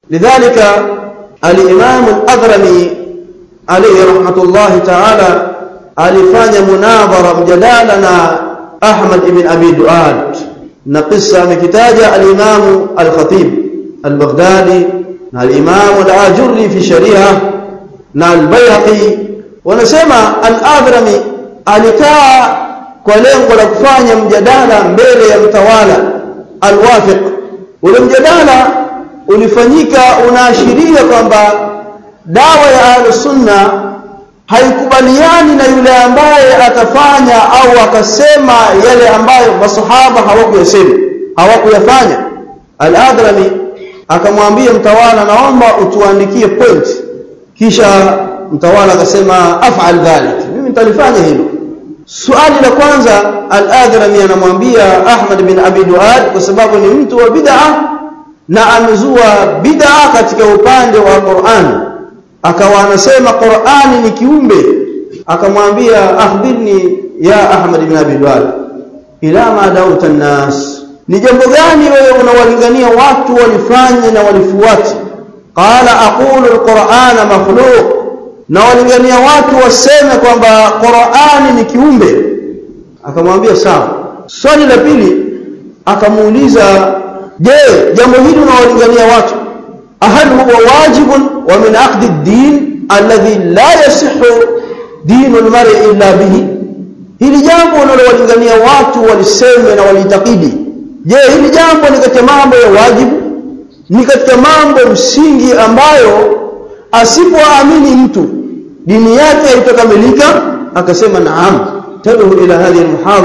lidhalika al-Imam al-Adhrami alayhi rahmatullahi ta'ala alifanya munadhara mjadala na Ahmad ibn Abi Duad na qissa amekitaja al-Imam al-Khatib al-Baghdadi na al-Imam al-Ajurri fi Shari'a na al-Bayhaqi. Wanasema al-Adhrami alikaa kwa lengo la kufanya mjadala mbele ya mtawala al-Wafiq. Ule mjadala ulifanyika unaashiria kwamba dawa ya Ahlus-Sunna haikubaliani na yule ambaye atafanya au akasema yale ambayo masahaba hawakuyafanya. Al-Adhrami akamwambia mtawala, naomba utuandikie point. Kisha mtawala akasema af'al dhalik, mimi nitalifanya hilo. Swali la kwanza Al-Adhrami anamwambia Ahmad bin Abi Duad, kwa sababu ni mtu wa bid'a na amezua bid'a katika upande wa Qur'an, akawa anasema Qur'ani ni kiumbe. Akamwambia akhbirni ya Ahmad bin Abi Duad, ila ma dauta an-nas, ni jambo gani wewe unawalingania watu walifanye na walifuate? Qala aqulu al-Qur'ana makhluq, na walingania watu waseme kwamba Qur'ani ni kiumbe. Akamwambia sawa. Swali la pili akamuuliza, je, jambo hili unawalingania watu ahal huwa wajibun wa min aqd ad-din alladhi la yasihhu dinu al-mar'i illa bihi? Hili jambo unalowalingania watu waliseme na walitakidi, je, hili jambo ni katika mambo ya wajibu, ni katika mambo msingi ambayo asipoamini mtu dini yake haitakamilika? Akasema naam. Tad'u ila hadhihi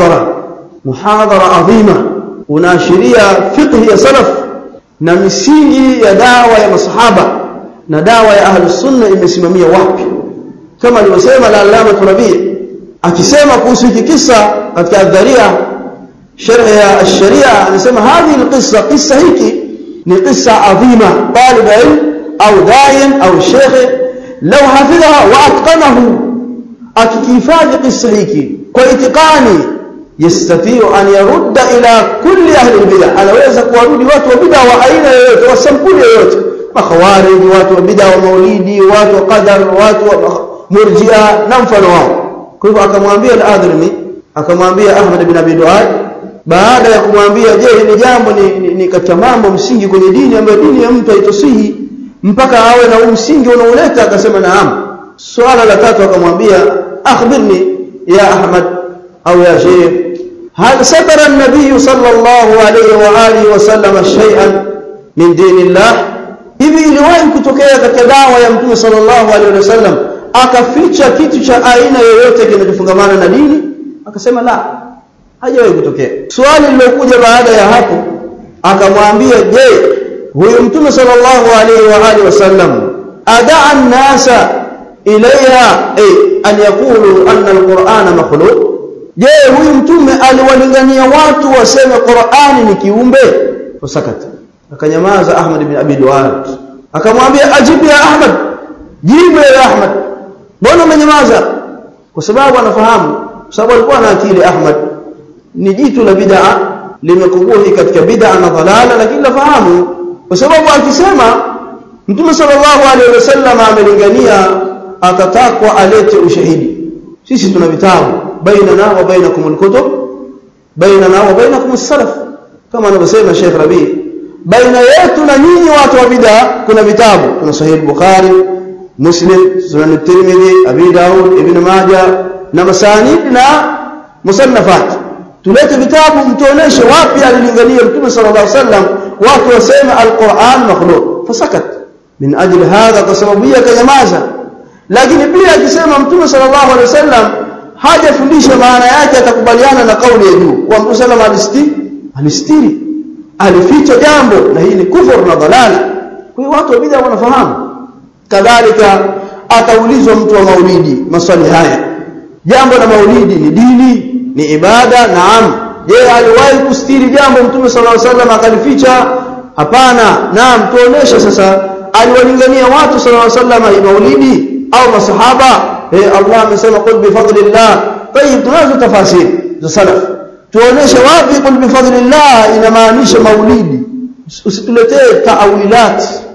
muhadhara adhima, unaashiria fiqh ya salaf na misingi ya dawa ya masahaba na dawa ya Ahlus-Sunna imesimamia wapi, kama alivyosema al-Allama Rabi' akisema kuhusu kisa katika Adh-Dhari'a sharh ya ash-Sharia, anasema hadhihi al-qissa hiki ni qissa adhima, talib ilm au dayan au sheikh law hafidhaha wa atqanahu, akihifadhi qissa hiki kwa itiqani, yastati'u an yarudda ila kulli ahli al-bid'ah, anaweza kuwarudi watu wa bid'ah wa aina yoyote, wa sampuli yoyote, makhawarij, watu wa bid'ah wa maulidi, watu wa qadar, watu wa murji'a na mfano wao. Kwa hivyo akamwambia al-Adhrami, akamwambia Ahmad bin Abi Duad, baada ya kumwambia je, hili jambo ni katika mambo msingi kwenye dini ambayo dini ya mtu haitosihi mpaka awe na msingi unaoleta, akasema naam. Swala la tatu akamwambia akhbirni ya Ahmad au ya Sheikh, hal satara an-nabiy sallallahu alayhi wa alihi wa sallam shay'an min dinillah, hivi iliwahi kutokea katika dawa ya Mtume sallallahu alayhi wa sallam akaficha kitu cha aina yoyote kinachofungamana na dini? Akasema la, hajawahi kutokea. Swali lilokuja baada ya hapo akamwambia, je, huyu Mtume sallallahu alayhi wa alihi wasallam adaa an-nasa ilayha an yaqulu anna al-Qur'ana makhluq? Je, huyu Mtume aliwalingania watu waseme Qur'ani ni kiumbe? Fasakata, akanyamaza Ahmad ibn Abi Duad. Akamwambia ajibu ya Ahmad, jibu ya Ahmad, mbona umenyamaza? Kwa sababu anafahamu, sababu alikuwa na akili. Ahmad ni jitu la bid'a, limekubuhi katika bid'a na dhalala, lakini lafahamu, kwa sababu akisema Mtume sallallahu alaihi wasallam amelingania, atatakwa alete ushahidi. Sisi tuna vitabu, bainana wa bainakum al-kutub, bainana wa bainakum as-salaf, kama anavyosema Sheikh Rabi, baina yetu na nyinyi watu wa bid'a kuna vitabu. Kuna Sahih Bukhari, Muslim, Sunan at-Tirmidhi, Abi Daud, Ibn Majah na masanid na musannafat. Tulete vitabu, mtuoneshe wapi alilingania Mtume sallallahu alaihi wasallam watu waseme al-Qur'an makhluq. Fasakat min ajli hadha, kwa sababu ya kanyamaza. Lakini pia akisema Mtume sallallahu alaihi wasallam hajafundisha, maana yake atakubaliana na kauli ya juu kwa Mtume sallallahu alistiri, alificha jambo, na hii ni kufur na dhalala. Kwa hiyo watu wa bid'a wanafahamu. Kadhalika ataulizwa mtu wa maulidi maswali haya, jambo la maulidi ni dini, ni ibada? Naam. Je, aliwahi kustiri jambo Mtume sallallahu alaihi wasallam akalificha? Hapana. Naam. Tuoneshe sasa aliwalingania watu sallallahu alaihi wasallam maulidi au masahaba? Allah amesema qul bi fadlillah. Tayib, tunazo tafasiri za salaf, tuoneshe wapi qul bi fadlillah inamaanisha maulidi. Usituletee taawilat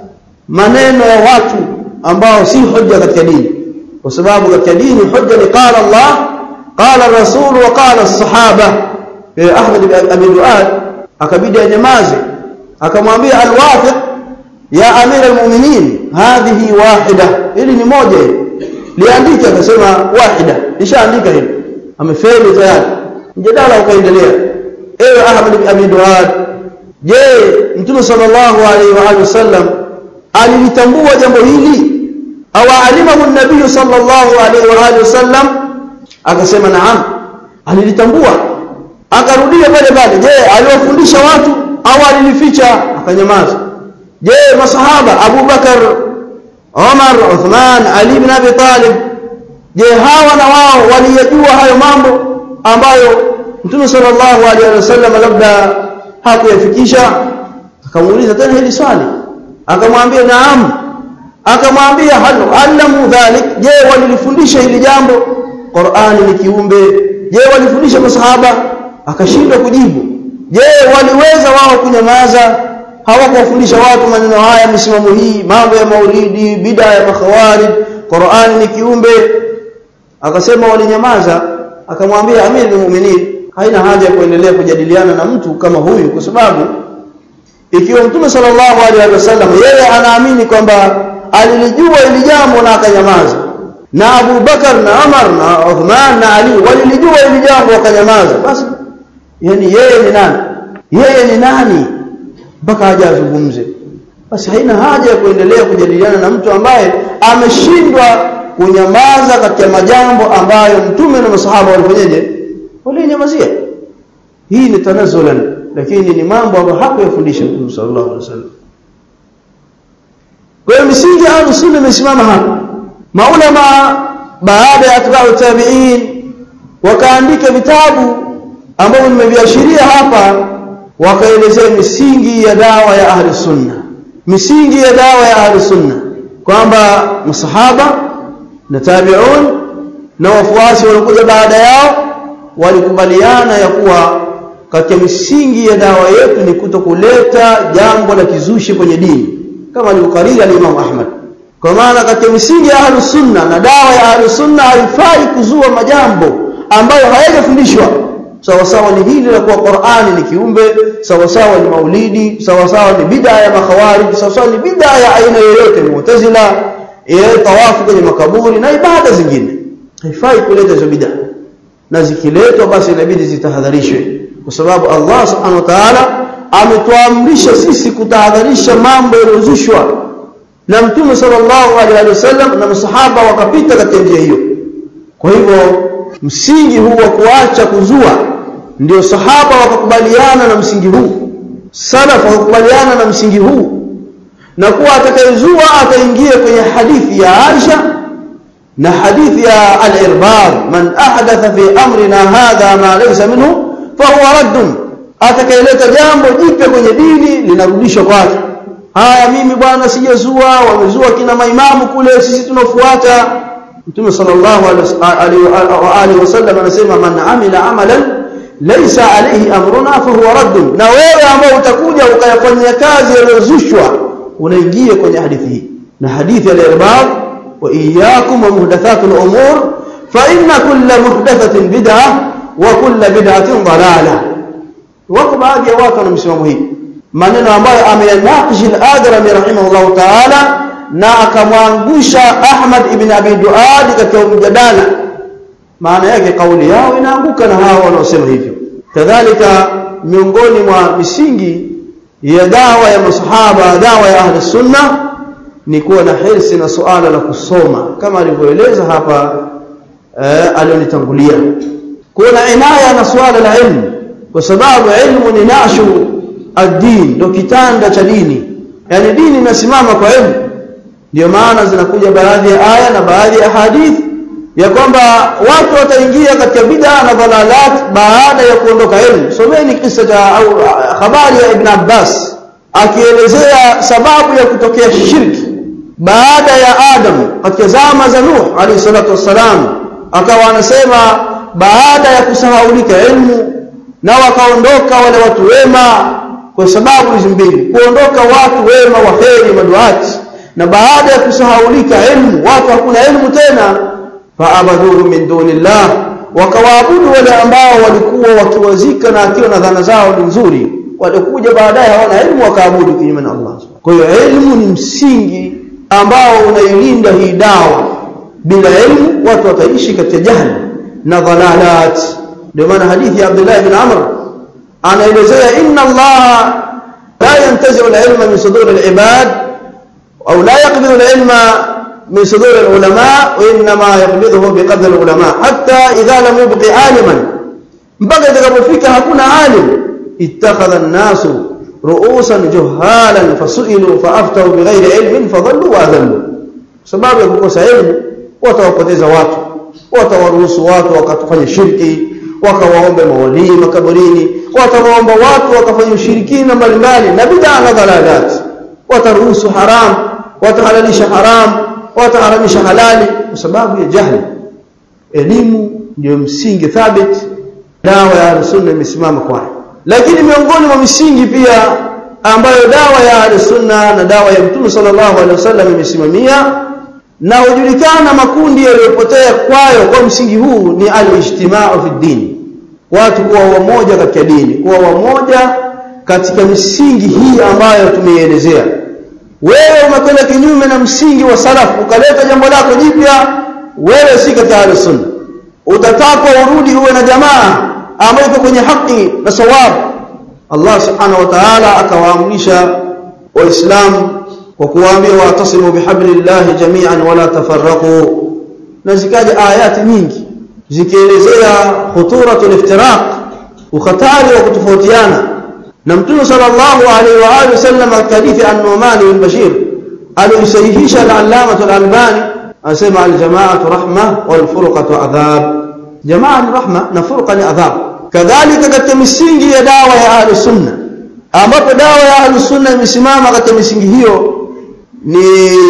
maneno ya watu ambao si hoja katika dini, kwa sababu katika dini hoja ni qala Allah, qala Rasul wa qala as-sahaba. Ahmad ibn Abi Duad akabidi anyamaze, akamwambia al-Wathiq, ya amir al-mu'minin, hadhihi wahida, ili ni moja hili, liandike. Akasema wahida, nishaandika hili. Amefeli tayari. Mjadala ukaendelea. Ewe Ahmad ibn Abi Duad, je, Mtume sallallahu alaihi wasallam alilitambua jambo hili au alimahu an-nabii sallallahu alaihi wasallam? Akasema naam, alilitambua. Akarudia pale pale, je, aliwafundisha watu au alilificha? Akanyamaza. Je, masahaba Abu Bakar, Umar, Uthman, Ali ibn Abi Talib, je, hawa na wao waliyajua hayo mambo ambayo Mtume sallallahu alaihi wasallam labda hakuyafikisha? Akamuuliza tena hili swali, akamwambia naam. Akamwambia hal alamu dhalik, je, walilifundisha hili jambo? Qur'ani ni kiumbe. Je, walifundisha masahaba? Akashindwa kujibu. Je, waliweza wao kunyamaza? Hawakufundisha watu maneno haya, misimamo hii, mambo ya maulidi, bid'a ya makhawarij, Qur'ani ni kiumbe? Akasema walinyamaza. Akamwambia Amirul Mu'minin, haina haja ya kuendelea kujadiliana na mtu kama huyu, kwa sababu ikiwa Mtume sallallahu alaihi wasallam yeye anaamini kwamba alilijua hili jambo na akanyamaza, na Abu Bakar na Umar na Uthman na Ali walilijua hili jambo wakanyamaza, basi yani yeye ni nani? Yeye ni nani mpaka aje azungumze? Basi haina haja ya kuendelea kujadiliana na mtu ambaye ameshindwa kunyamaza katika majambo ambayo Mtume na masahaba walifanyaje? Walinyamazia. Hii ni tanazulan, lakini ni mambo ambayo hakuyafundisha Mtume sallallahu alaihi wasallam. Kwa hiyo misingi ya sunna imesimama hapa. Maulama baada ya atba'u tabi'in wakaandika vitabu ambavyo nimeviashiria hapa, wakaelezea misingi ya dawa ya ahli sunna. Misingi ya dawa ya ahli sunna kwamba masahaba na tabi'un na wafuasi waliokuja baada yao walikubaliana ya kuwa katika misingi ya dawa yetu ni kutokuleta jambo la kizushi kwenye dini, kama alivyokariri al-Imam Ahmad. Kwa maana katika misingi ya ahlus sunna na dawa ya ahlus sunna haifai kuzua majambo ambayo hayajafundishwa. Sawa sawa ni hili la kuwa Qur'ani ni kiumbe, sawa sawa ni maulidi, sawa sawa ni bid'a ya makhawarij, sawa sawa ni bid'a ya aina yoyote, Mu'tazila, tawafu kwenye makaburi na ibada zingine. Haifai kuleta hizo bid'a, na zikiletwa basi inabidi zitahadharishwe, kwa sababu Allah subhanahu wa ta'ala ametuamrisha sisi kutahadharisha mambo yaliyozushwa, na Mtume sallallahu alaihi wasallam na masahaba wakapita katika njia hiyo. Kwa hivyo msingi huu wa kuacha kuzua, ndio sahaba wakakubaliana na msingi huu, salaf wakakubaliana na msingi huu, na kuwa atakayezua ataingia kwenye hadithi ya Aisha na hadithi ya al-Irbad, man ahdatha fi amrina hadha ma laysa minhu fa huwa raddun, atakayeleta jambo jipya kwenye dini linarudishwa kwake. Haya, mimi bwana sijazua, wamezua kina maimamu kule, sisi tunafuata. Mtume sallallahu alaihi wasallam anasema man amila amalan laysa alayhi amruna fa huwa raddun, na wewe ambao utakuja ukayafanyia kazi yaliyozushwa unaingia kwenye hadithi hii. Na hadithi al-Irbad, wa iyyakum wa muhdathatul umur fa inna kulla muhdathatin bid'ah wa kulla bid'atin dalalah. Wako baadhi ya watu wana msimamo hii, maneno ambayo ameyanakish al-Adrami rahimahullah ta'ala, na akamwangusha Ahmad ibn Abi Duad katika mjadala. Maana yake kauli yao inaanguka na hao wanaosema hivyo. Kadhalika miongoni mwa misingi ya dawa ya masahaba, dawa ya ahli sunna, ni kuwa na hirsi na suala la kusoma, kama alivyoeleza hapa alionitangulia. Kuwa na inaya na suala la ilmu, kwa sababu ilmu ni nashu ad-din, ndio kitanda cha dini. Yani dini inasimama kwa ilmu. Ndio maana zinakuja baadhi ya aya na baadhi ya hadithi ya kwamba watu wataingia katika bid'a na dhalalat baada ya kuondoka ilmu. Someni kisa au habari ya Ibn Abbas akielezea sababu ya kutokea shirki baada ya Adam katika zama za Nuh alayhi salatu wassalam. Akawa anasema baada ya kusahaulika ilmu na wakaondoka wale watu wema, kwa sababu hizi mbili: kuondoka watu wema wa kheri maduati na baada ya kusahaulika ilmu, watu hakuna ilmu tena, fa'abuduhu min dunillah, wakawaabudu wale ambao walikuwa wakiwazika na akiwa na dhana zao nzuri, walikuja baadaye hawana ilmu wakaabudu kinyume na Allah. Kwa hiyo ilmu ni msingi ambao unailinda hii dawa. Bila ilmu watu wataishi katika jahili na dhalalat. Ndio maana hadithi ya Abdullah ibn Amr anaelezea, inna Allah la yantazi'u al-ilma min sudur al-ibad au la yaqbidu al-ilma من صدور العلماء وإنما يقبضه بقدر العلماء حتى إذا لم يبق عالما بقى تقبفك هكون عالم اتخذ الناس رؤوسا جهالا فسئلوا فأفتوا بغير علم فضلوا وأذلوا سبب يكون علم watawapoteza watu, watawaruhusu watu wakatufanya shirki, wakawaomba mawali makaburini, watawaomba watu wakafanya ushirikina mbalimbali na bid'a na dhalalat, wataruhusu haram, watahalalisha haram, wataharamisha halali kwa sababu ya jahili. Elimu ndio msingi thabit, dawa ya sunna imesimama kwayo. Lakini miongoni mwa misingi pia ambayo dawa ya sunna na dawa ya Mtume sallallahu alaihi wasallam imesimamia na hujulikana makundi yaliyopotea kwayo kwa msingi huu ni al-ijtima'u fi din, watu kuwa wamoja katika dini, kuwa wamoja katika misingi hii ambayo tumeielezea. Wewe umekwenda kinyume na msingi wa salaf ukaleta jambo lako jipya, wewe si katika sunna. Utatakwa urudi uwe na jamaa ambayo iko kwenye haki na sawabu. Allah subhanahu wa ta'ala akawaamrisha waislamu kwa kuwaambia wa'tasimu bihablillahi jami'an wala tafarraqu, na zikaja ayati nyingi zikielezea khuturatul iftiraq, ukhatari wa kutofautiana. Na Mtume sallallahu alaihi wa alihi wasallam hadithi an-Nu'man bin Bashir alisahihisha al-Allama al-Albani asema al-jama'atu rahma wal furqatu adhab, jamaa ni rahma na furqa ni adhab. Kadhalika katika misingi ya dawa ya Ahlus Sunna, ambapo dawa ya Ahlus Sunna imesimama katika misingi hiyo ni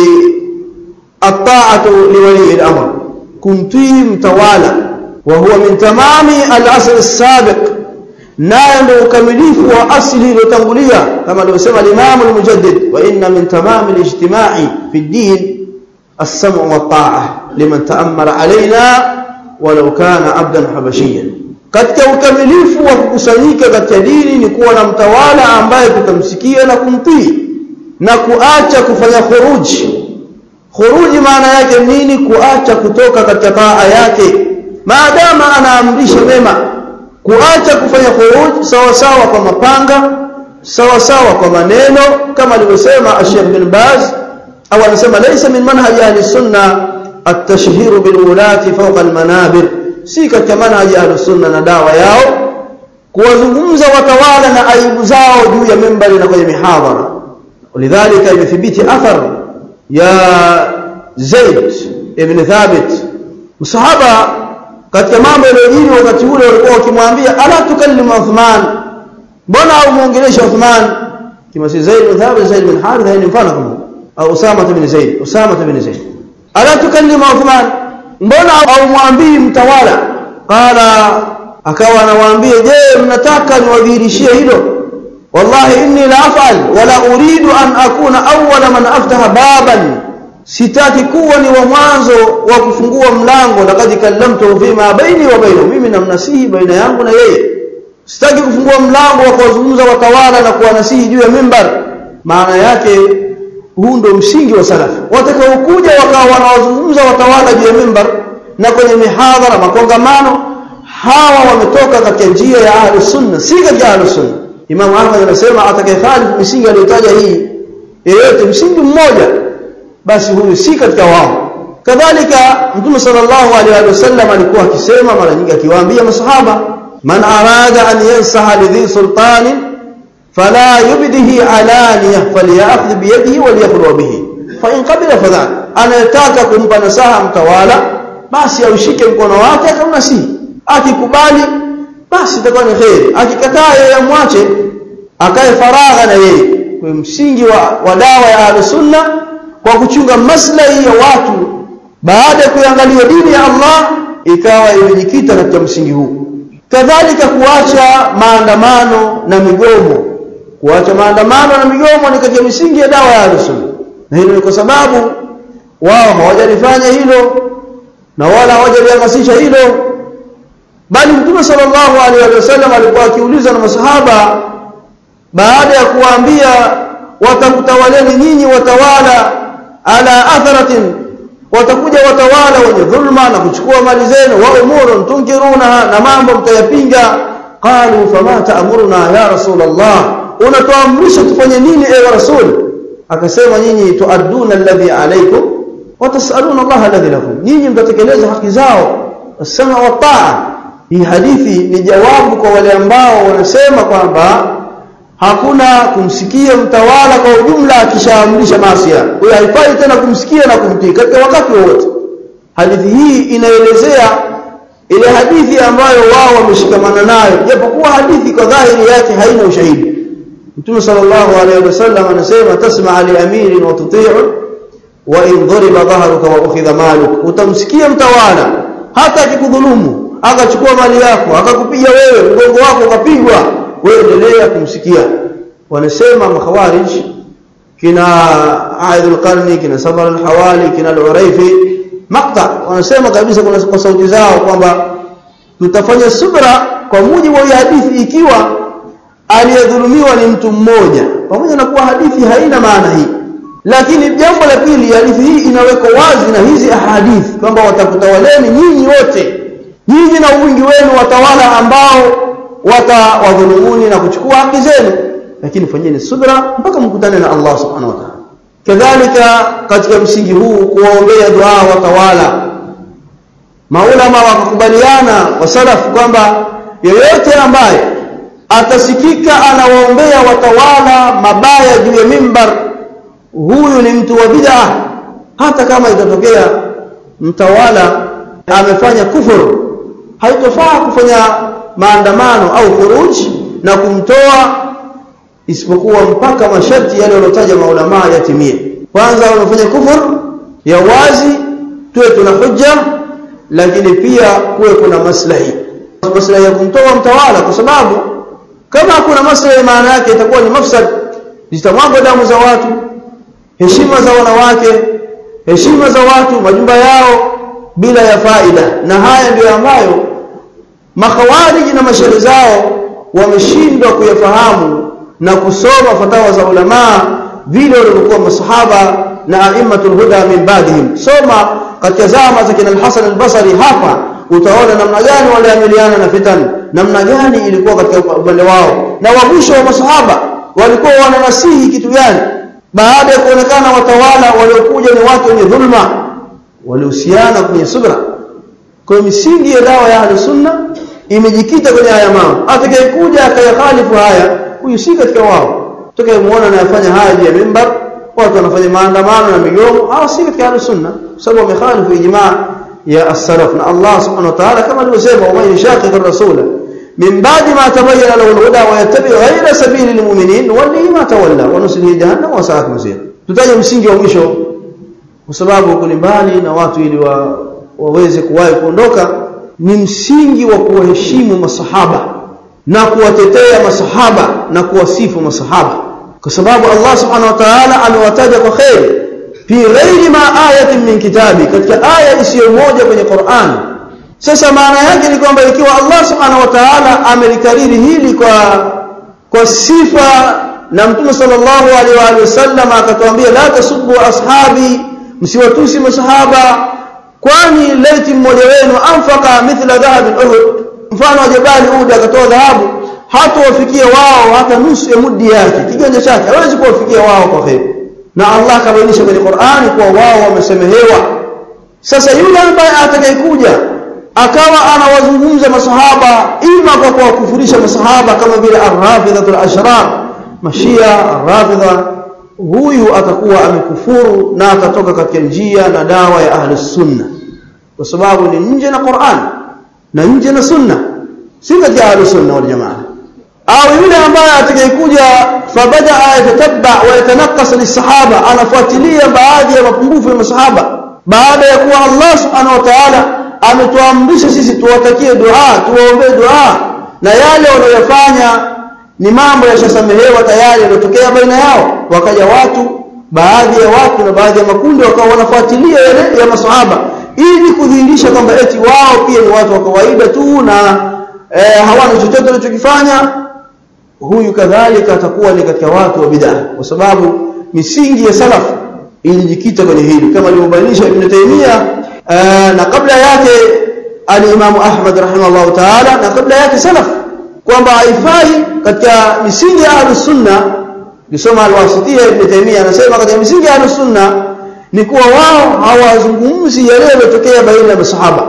at-ta'atu liwali al-amr, kumtii mtawala, wa huwa min tamami al-asl as-sabiq, nayo ndio ukamilifu wa asili iliyotangulia kama alivyosema al-Imam al-Mujaddid, wa inna min tamami al-ijtima'i fi ad-din as-sam'u wat-ta'a liman ta'ammara alaina walau kana 'abdan habashiyyan. Katika ukamilifu wa kukusanyika katika dini ni kuwa na mtawala ambaye tutamsikia na kumtii na kuacha kufanya khuruji. Khuruji maana yake nini? Kuacha kutoka katika taa yake maadama anaamrisha mema, kuacha kufanya khuruji sawa sawa kwa mapanga, sawa sawa kwa maneno, kama alivyosema Sheikh bin Baz au anasema laysa min manhaj ahli sunna at-tashhir bil ulati fawqa al-manabir, si katika manhaj ahli sunna na dawa yao kuwazungumza watawala na aibu zao juu ya mimbari na kwenye mihadhara. ولذلك يثبت أثر يا زيد ابن ثابت msahaba katika mambo yaliyojiri wakati ule walikuwa wakimwambia ala tukallimu Uthman, mbona umuongelesha Uthman? Kama si Zaid bin Thabit, Zaid bin Haritha ni mfano kama, au Usama bin Zaid, ala tukallimu Uthman, mbona umwambii mtawala? Qala, akawa anawaambia, je, mnataka niwadhihirishie hilo? wallahi inni la af'al wala uridu an akuna awwala man aftaha baban, sitaki kuwa ni wa mwanzo wa kufungua mlango. Laqad kallamtu fima baini wa bainahu, mimi namnasihi baina yangu na yeye, sitaki kufungua mlango wa kuwazungumza watawala na kuwanasihi juu ya mimbar. Maana yake huu ndio msingi wa salaf, watakaokuja wakawa wanawazungumza watawala juu ya mimbar na kwenye mihadhara makongamano, hawa wametoka katika njia ya Ahlus Sunna, si katika Ahlus Sunna. Imam Ahmad anasema atakayefanya misingi aliyotaja hii yeyote msingi mmoja, basi huyu si katika wao. Kadhalika Mtume sallallahu alaihi wasallam alikuwa akisema mara nyingi akiwaambia masahaba, man arada an yansaha lidhi sultani fala yubdihi alaniya falyakhudh bi yadihi walyakhlu bihi fa in qabila fadhan, anayetaka kumpa nasaha mtawala basi aushike mkono wake akamnasihi, akikubali basi itakuwa ni khair, akikataa yeye amwache akae faragha na yeye. Kwa msingi wa dawa ya Ahlus Sunna kwa kuchunga maslahi ya watu baada ya kuangalia dini ya Allah ikawa imejikita katika msingi huu. Kadhalika kuacha maandamano na migomo, kuacha maandamano na migomo ni katika misingi ya dawa ya Ahlus Sunna. na hilo ni kwa sababu wao hawajalifanya hilo na wala hawajalihamasisha hilo, bali Mtume sallallahu alaihi wasallam alikuwa akiuliza na masahaba baada ya kuwaambia watakutawaleni nyinyi watawala ala atharatin, watakuja watawala wenye dhulma na kuchukua mali zenu, wa umurun tunkiruna, na mambo mtayapinga. Qalu fama ta'muruna ya Rasulullah, unatuamrisha tufanye nini ewe Rasul? Akasema nyinyi tuaduna alladhi alaykum wa tasaluna Allah alladhi lakum, nyinyi mtatekeleza haki zao, as-sama wa ta'a. Hii hadithi ni jawabu kwa wale ambao wanasema kwamba hakuna kumsikia mtawala kwa ujumla akishaamrisha maasi. Huyo haifai tena kumsikia na kumtii katika wakati wote. Hadithi hii inaelezea ile hadithi ambayo wao wameshikamana nayo, japokuwa hadithi kwa dhahiri yake haina ushahidi. Mtume sallallahu alaihi wasallam anasema tasma' li amirin wa tuti'u wa in dhariba dhahruka wa ukhidha maluk, utamsikia mtawala hata akikudhulumu, akachukua mali yako, akakupiga wewe, mgongo wako ukapigwa, wewe endelea kumsikia. Wanasema makhawarij kina Aidul Qarni, kina Safar al-Hawali, kina al-Uraifi, maqta, wanasema kabisa kwa sauti zao kwamba tutafanya subra kwa mujibu wa hadithi ikiwa aliyedhulumiwa ni mtu mmoja, pamoja na kuwa hadithi haina maana hii. Lakini jambo la pili, hadithi hii inaweka wazi na hizi ahadithi kwamba watakutawaleni nyinyi wote, nyinyi na wingi wenu watawala ambao watawadhulumuni na kuchukua haki zenu, lakini fanyeni subra mpaka mkutane na Allah subhanahu wa ta'ala. Kadhalika katika msingi huu kuwaombea dua watawala, maulama wakakubaliana wasalafu kwamba yeyote ambaye atasikika anawaombea watawala mabaya juu ya mimbar, huyu ni mtu wa bid'ah, hata kama itatokea mtawala amefanya kufuru. Haitofaa kufanya maandamano au khuruj na kumtoa, isipokuwa mpaka masharti yale walotaja maulama yatimie. Kwanza wanafanya kufuru ya wazi, tuwe tuna hujja, lakini pia kuwe kuna maslahi ya kumtoa mtawala, kwa sababu kama kuna maslahi maana yake itakuwa ni mafsad, zitamwaga damu za watu, heshima za wanawake, heshima za watu, majumba yao bila ya faida. Na haya ndio ambayo makhawariji na mashairi zao wameshindwa kuyafahamu na kusoma fatawa za ulama vile walivyokuwa masahaba na aimmatul huda min ba'dihim. Soma katika zama za kina al-Hasan al-Basri, hapa utaona namna gani waliamiliana na fitan, namna gani ilikuwa katika upande wao, na wa mwisho wa masahaba walikuwa wananasihi kitu gani baada ya kuonekana watawala waliokuja ni watu wenye dhulma, walihusiana kwenye subra. Kwa misingi ya dawa ya Ahlus-Sunnah imejikita kwenye haya mambo. Atakayekuja akayakhalifu haya, huyu si katika wao. Tutakayemuona anayafanya haya juu ya mimbar, watu wanafanya maandamano na migomo, hao si katika Ahlus-Sunnah, sababu wamekhalifu ijma' ya as-salaf. Na Allah subhanahu wa ta'ala kama alivyosema, wa man yashaqiq ar-rasula min ba'di ma tabayyana lahu al-huda wa yattabi' ghayra sabili al-mu'minin nuwallihi ma tawalla wa nuslihi jahannam wa sa'at masir. Tutaje msingi wa mwisho kwa sababu uko mbali na watu ili waweze kuwahi kuondoka, ni msingi wa kuheshimu masahaba na kuwatetea masahaba na kuwasifu masahaba, kwa sababu Allah subhanahu wa ta'ala amewataja kwa khair fi ghairi ma ayatin min kitabi, katika aya isiyo moja kwenye Qur'an. Sasa maana yake ni kwamba ikiwa Allah subhanahu wa ta'ala amelikariri hili kwa sifa, na Mtume sallallahu alaihi wasallam akatuambia la tasubbu ashabi, msiwatusi masahaba, kwani laiti mmoja wenu anfaka mithla dhahab Uhud, mfano wa jabali Uhud, akatoa dhahabu, hata wafikia wao hata nusu ya mudi yake, kiganja chake, hawezi kuwafikia wao kwa khair. Na Allah kabainisha kwenye Qur'ani kwa wao wamesemehewa. Sasa yule ambaye atakayekuja akawa anawazungumza masahaba ima kwa kuwakufurisha masahaba kama vile ar-rafidhatul ashrar, mashia ar-rafidha, huyu atakuwa amekufuru na atatoka katika njia na dawa ya Ahlus-Sunnah, kwa sababu ni nje na Qur'an na nje na Sunna, si katika Ahlus-Sunnah wal Jamaa. Au yule ambaye atakayekuja fabada yatatabba wa yatanaqas lisahaba, anafuatilia baadhi ya mapungufu ya masahaba, baada ya kuwa Allah subhanahu wa ta'ala ametuamrisha sisi tuwatakie dua, tuwaombee dua, na yale wanayofanya ni mambo yashasamehewa tayari yaliyotokea baina yao. Wakaja watu baadhi ya watu na baadhi ya makundi wakawa wanafuatilia yale ya maswahaba ili kudhihirisha kwamba eti wao pia ni watu wa kawaida tu na hawana chochote wanachokifanya. Huyu kadhalika atakuwa ni katika watu wa bid'ah, kwa sababu misingi ya salaf ilijikita kwenye hili kama alivyobainisha Ibn Taymiyyah na kabla yake al-Imam Ahmad rahimahullah ta'ala na kabla yake salaf, kwamba haifai katika misingi ya Ahlus-Sunnah. Nisoma al-Wasitiyya Ibn Taymiyyah anasema katika misingi ya Ahlus-Sunnah ni kuwa wao hawazungumzi yale yaliyotokea baina ya masahaba,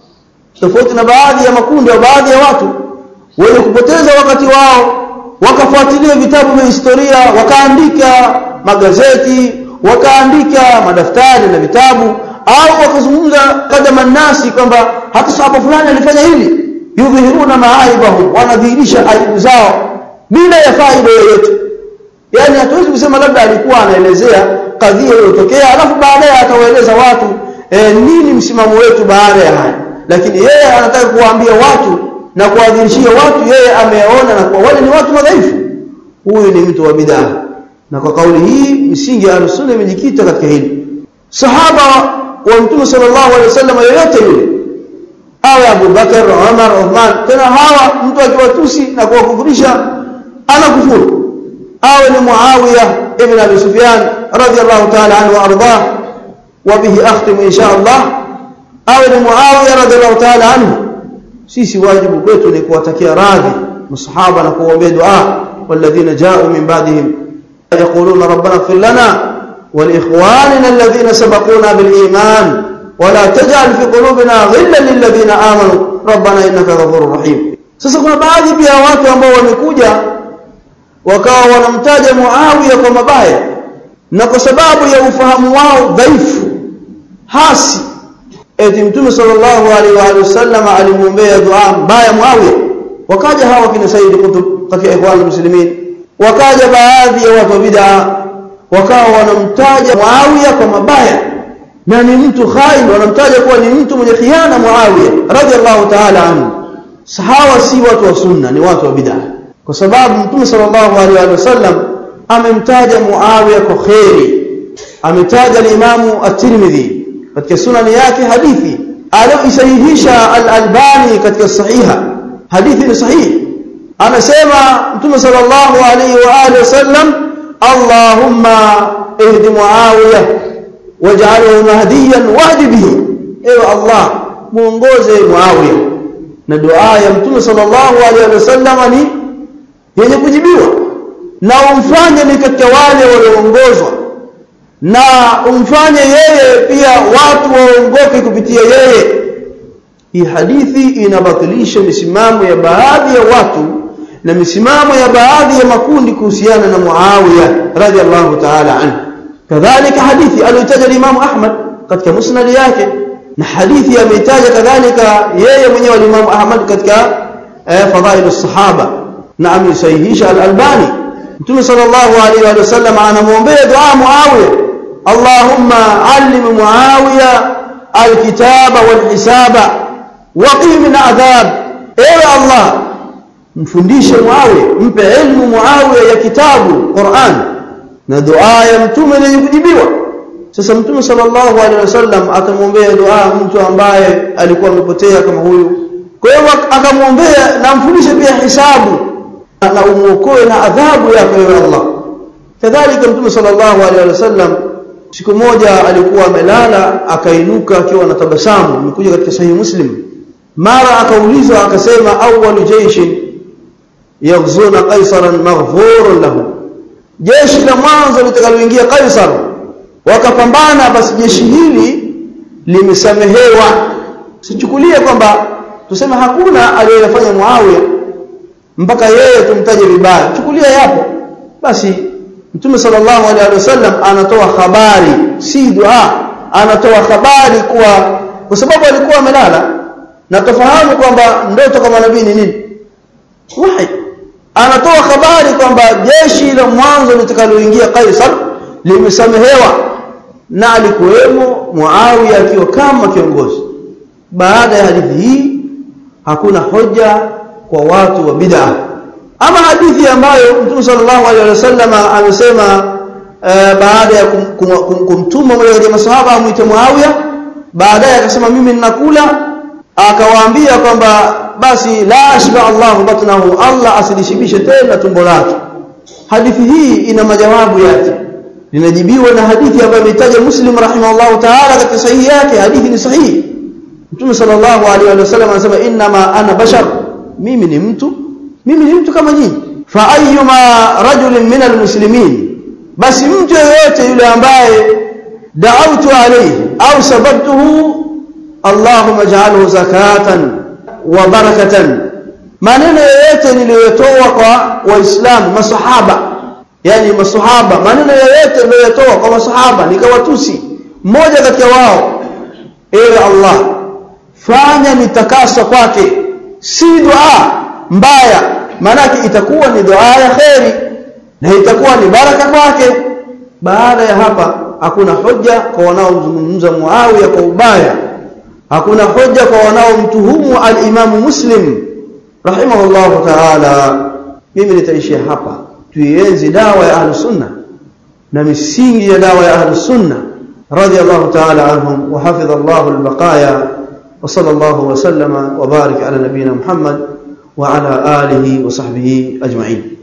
tofauti na baadhi ya makundi au baadhi ya watu wenye kupoteza wakati wao wakafuatilia vitabu vya historia, wakaandika magazeti, wakaandika madaftari na vitabu, au wakazungumza kadama nasi kwamba hata sahaba fulani alifanya hili, yudhihiruna maaibahum, wanadhihirisha aibu zao bila ya faida yoyote. Yani hatuwezi kusema labda alikuwa anaelezea kadhia iliyotokea alafu baadaye atawaeleza watu nini msimamo wetu baada ya haya, lakini yeye anataka kuwaambia watu na kuadhirishia watu yeye ameona na kwa wale ni watu madhaifu. Huyu ni mtu wa bid'ah, na kwa kauli hii misingi ya Ahlus-Sunnah imejikita katika hili. Sahaba wa Mtume sallallahu alaihi wasallam yoyote yule, awe Abu Bakar, Umar, Uthman, tena hawa mtu akiwatusi na kuwakufurisha anakufuru, awe ni Muawiya ibn Abi Sufyan radhiyallahu ta'ala anhu wa ardhah, wa bihi akhtimu insha Allah, awe ni Muawiya radhiyallahu ta'ala anhu. Sisi wajibu kwetu ni kuwatakia radhi masahaba na kuombea dua, walladhina ja'u min ba'dihim yaquluna rabbana ighfir lana wa li ikhwanina alladhina sabaquna bil iman wa la taj'al fi qulubina ghillan lil ladhina amanu rabbana innaka ghafurur rahim. Sasa kuna baadhi pia watu ambao wamekuja wakawa wanamtaja Muawiya kwa mabaya, na kwa sababu ya ufahamu wao dhaifu hasi eti Mtume sallallahu alaihi wasallam alimuombea dua mbaya Muawiya. Wakaja hawa kina Said Qutb katika Ikhwan Muslimin, wakaja baadhi ya watu bid'a wakawa wanamtaja Muawiya kwa mabaya na ni mtu khain, wanamtaja kuwa ni mtu mwenye khiana Muawiya radhiallahu ta'ala anhu. Sahawa si watu wa sunna, ni watu wa bid'a, kwa sababu Mtume sallallahu alaihi wasallam amemtaja Muawiya kwa khairi. Ametaja al-Imam at-Tirmidhi katika sunani yake hadithi aliyosahihisha al-Albani katika sahiha, hadithi ni sahihi. Anasema Mtume sallallahu alaihi wasallam, Allahumma ihdi Muawiya waj'alhu mahdiyan wahdi bihi, ewe Allah muongoze Muawiya. Na dua ya Mtume sallallahu alaihi wasallam ni yenye kujibiwa, na umfanye ni katika wale walioongozwa, na umfanye yeye pia watu waongoke kupitia yeye. Hii hadithi inabatilisha misimamo ya baadhi ya watu na misimamo ya baadhi ya makundi kuhusiana na Muawiya radhiallahu ta'ala anhu. Kadhalika hadithi aliyotaja Imam Ahmad katika musnad yake, na hadithi ameitaja kadhalika yeye mwenyewe Imam Ahmad katika fadhailus sahaba, na amesahihisha al-Albani. Mtume sallallahu alaihi wasallam anamuombea dua Muawiya, Allahumma allim Muawiya alkitaba walhisaba waqih min adhab, ewe Allah mfundishe Muawiya, mpe ilmu Muawiya ya kitabu Qur'an, na dua ya mtume ni kujibiwa. Sasa Mtume sallallahu alaihi wasallam atamuombea dua mtu ambaye alikuwa amepotea kama huyu, kwa hiyo akamuombea na mfundishe pia hisabu na umuokoe na adhabu yake ewe Allah. Kadhalika Mtume sallallahu alaihi wasallam siku moja alikuwa amelala, akainuka akiwa na tabasamu, imekuja katika Sahih Muslim. Mara akaulizwa akasema, awwalu jayshin yaghzuna Qaisaran maghfurun lahu, jeshi la mwanzo litakaloingia Qaisar wakapambana, basi jeshi hili limesamehewa. Sichukulie kwamba tuseme hakuna aliyefanya Muawiya mpaka yeye tumtaje vibaya, chukulia yapo. Basi Mtume sallallahu alaihi wasallam anatoa habari, si dua, anatoa habari kwa sababu alikuwa amelala, na tufahamu kwamba ndoto kama nabii ni nini? Wahi. Anatoa habari kwamba jeshi la mwanzo litakaloingia Qaisar limesamehewa, na alikuwemo Muawiya akiwa kama kiongozi. Baada ya hadithi hii hakuna hoja kwa watu wa bid'ah. Ama hadithi ambayo Mtume sallallahu alaihi wasallam amesema baada ya kumtuma mmoja wa masahaba amuite Muawiya, baadaye akasema mimi ninakula, akawaambia kwamba basi la ashba Allahu batnahu, Allah asilishibishe tena tumbo lake. Hadithi hii ina majawabu yake, linajibiwa na hadithi ambayo imetaja Muslim rahimahullah ta'ala katika sahihi yake. Hadithi ni sahihi. Mtume sallallahu alaihi wasallam anasema inma ana bashar, mimi ni mtu kama nyinyi. Fa ayyuma rajulin min almuslimin, basi mtu yeyote yule ambaye da'awtu alayhi au sababtuhu Allahumma ij'alhu zakatan wa barakatan, maneno yote niliyotoa kwa waislamu masahaba, yani masahaba, maneno yote niliyotoa kwa masahaba nikawatusi mmoja kati wao, ewe Allah fanya nitakaso kwake, si dua mbaya, maana itakuwa ni dua ya khairi na itakuwa ni baraka kwake. Baada ya hapa hakuna hoja kwa wanaomzungumza Muawiya kwa ubaya, hakuna hoja kwa wanaomtuhumu al-Imam Muslim rahimahullah ta'ala. Mimi nitaishia hapa. Tuienzi dawa ya Ahlus Sunna na misingi ya dawa ya Ahlus Sunna radiyallahu ta'ala anhum wa hafidha Allahu al-baqaya wa sallallahu wa sallama wa barik ala nabiyyina Muhammad wa ala alihi wa sahbihi ajma'in.